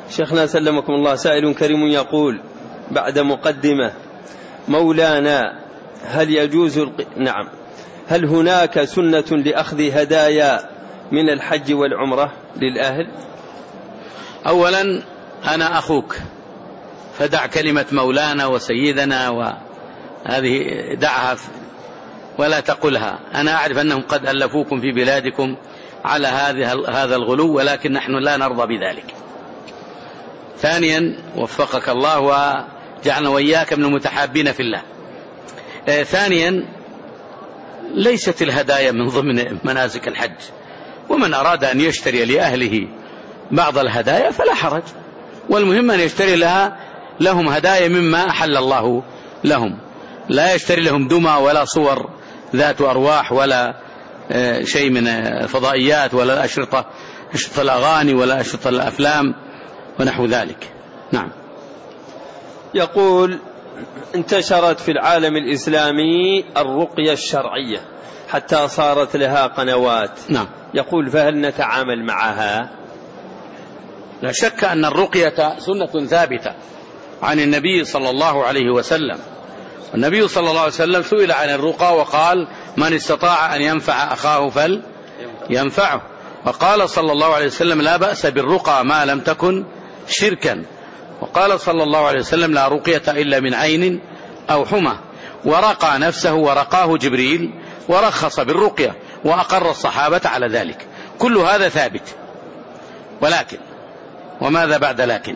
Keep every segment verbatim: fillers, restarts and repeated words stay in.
شيخنا سلمكم الله، سائل كريم يقول بعد مقدمة: مولانا هل يجوز الق... نعم هل هناك سنة لأخذ هدايا من الحج والعمرة للأهل؟ أولا أنا أخوك، فدع كلمة مولانا وسيدنا وهذه دعها ولا تقلها. أنا أعرف أنهم قد ألفوكم في بلادكم على هذا الغلو، ولكن نحن لا نرضى بذلك. ثانيا وفقك الله وجعلنا وإياك من المتحابين في الله. آه ثانيا ليست الهدايا من ضمن مناسك الحج، ومن أراد أن يشتري لأهله بعض الهدايا فلا حرج، والمهم أن يشتري لها لهم هدايا مما أحل الله لهم، لا يشتري لهم دمى ولا صور ذات أرواح ولا آه شيء من فضائيات ولا أشرطة أشرطة الأغاني ولا أشرطة الأفلام ونحو ذلك. نعم. يقول: انتشرت في العالم الإسلامي الرقية الشرعية حتى صارت لها قنوات. نعم. يقول: فهل نتعامل معها؟ لا شك أن الرقية سنة ثابتة عن النبي صلى الله عليه وسلم. النبي صلى الله عليه وسلم سئل عن الرقى وقال: من استطاع أن ينفع أخاه فلينفعه. وقال صلى الله عليه وسلم: لا بأس بالرقى ما لم تكن شركا. وقال صلى الله عليه وسلم: لا رقية إلا من عين أو حمى. ورقى نفسه ورقاه جبريل ورخص بالرقية وأقر الصحابة على ذلك. كل هذا ثابت. ولكن وماذا بعد لكن؟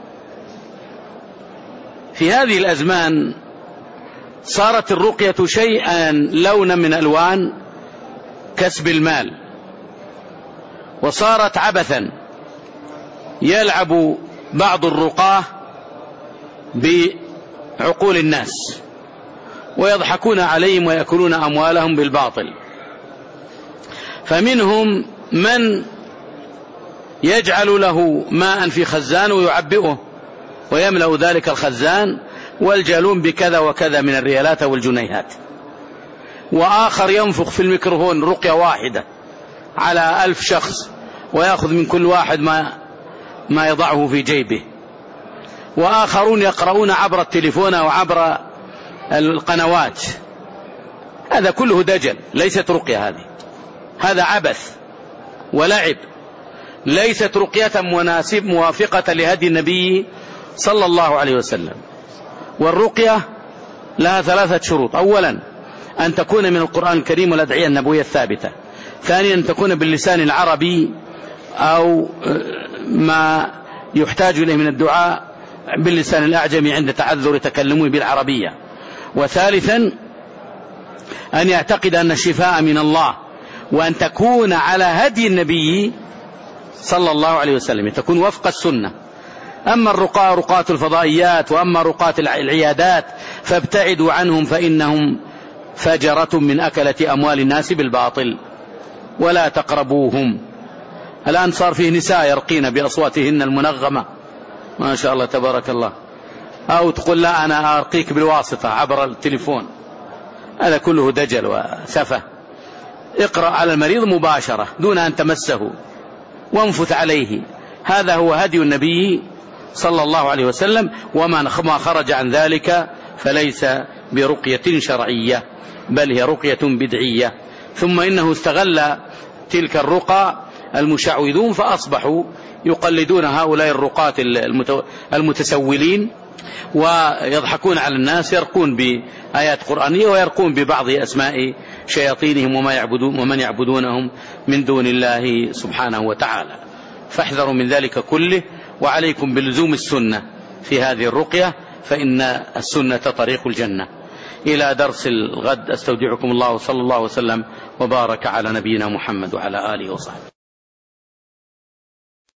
في هذه الأزمان صارت الرقية شيئا لونا من ألوان كسب المال، وصارت عبثا يلعب بعض الرقاه بعقول الناس ويضحكون عليهم ويأكلون أموالهم بالباطل. فمنهم من يجعل له ماء في خزان ويعبئه ويملأ ذلك الخزان والجالون بكذا وكذا من الريالات والجنيهات، وآخر ينفخ في الميكروفون رقية واحدة على ألف شخص ويأخذ من كل واحد ما ما يضعه في جيبه، وآخرون يقرؤون عبر التليفون أو عبر القنوات. هذا كله دجل، ليست رقية هذه، هذا عبث ولعب، ليست رقية مناسب موافقة لهدي النبي صلى الله عليه وسلم. والرقية لها ثلاثة شروط: أولا أن تكون من القرآن الكريم والأدعية النبوية الثابتة. ثانيا أن تكون باللسان العربي أو ما يحتاج إليه من الدعاء باللسان الأعجمي عند تعذر تكلمه بالعربية. وثالثا أن يعتقد أن الشفاء من الله، وأن تكون على هدي النبي صلى الله عليه وسلم، تكون وفق السنة. أما الرقاة رقاة الفضائيات وأما رقاة العيادات فابتعدوا عنهم، فإنهم فجرة من أكلة أموال الناس بالباطل، ولا تقربوهم. الآن صار فيه نساء يرقين بأصواتهن المنغمة ما شاء الله تبارك الله، أو تقول: لا أنا أرقيك بالواسطة عبر التليفون. هذا كله دجل وسفه. اقرأ على المريض مباشرة دون أن تمسه وانفث عليه. هذا هو هدي النبي صلى الله عليه وسلم، وما خرج عن ذلك فليس برقية شرعية، بل هي رقية بدعية. ثم إنه استغل تلك الرقى المشعوذون فأصبحوا يقلدون هؤلاء الرقاة المتسولين ويضحكون على الناس، يرقون بآيات قرآنية ويرقون ببعض أسماء شياطينهم وما يعبدون ومن يعبدونهم من دون الله سبحانه وتعالى. فاحذروا من ذلك كله، وعليكم بلزوم السنة في هذه الرقية، فإن السنة طريق الجنة. إلى درس الغد، أستودعكم الله، وصلى الله وسلم وبارك على نبينا محمد وعلى آله وصحبه.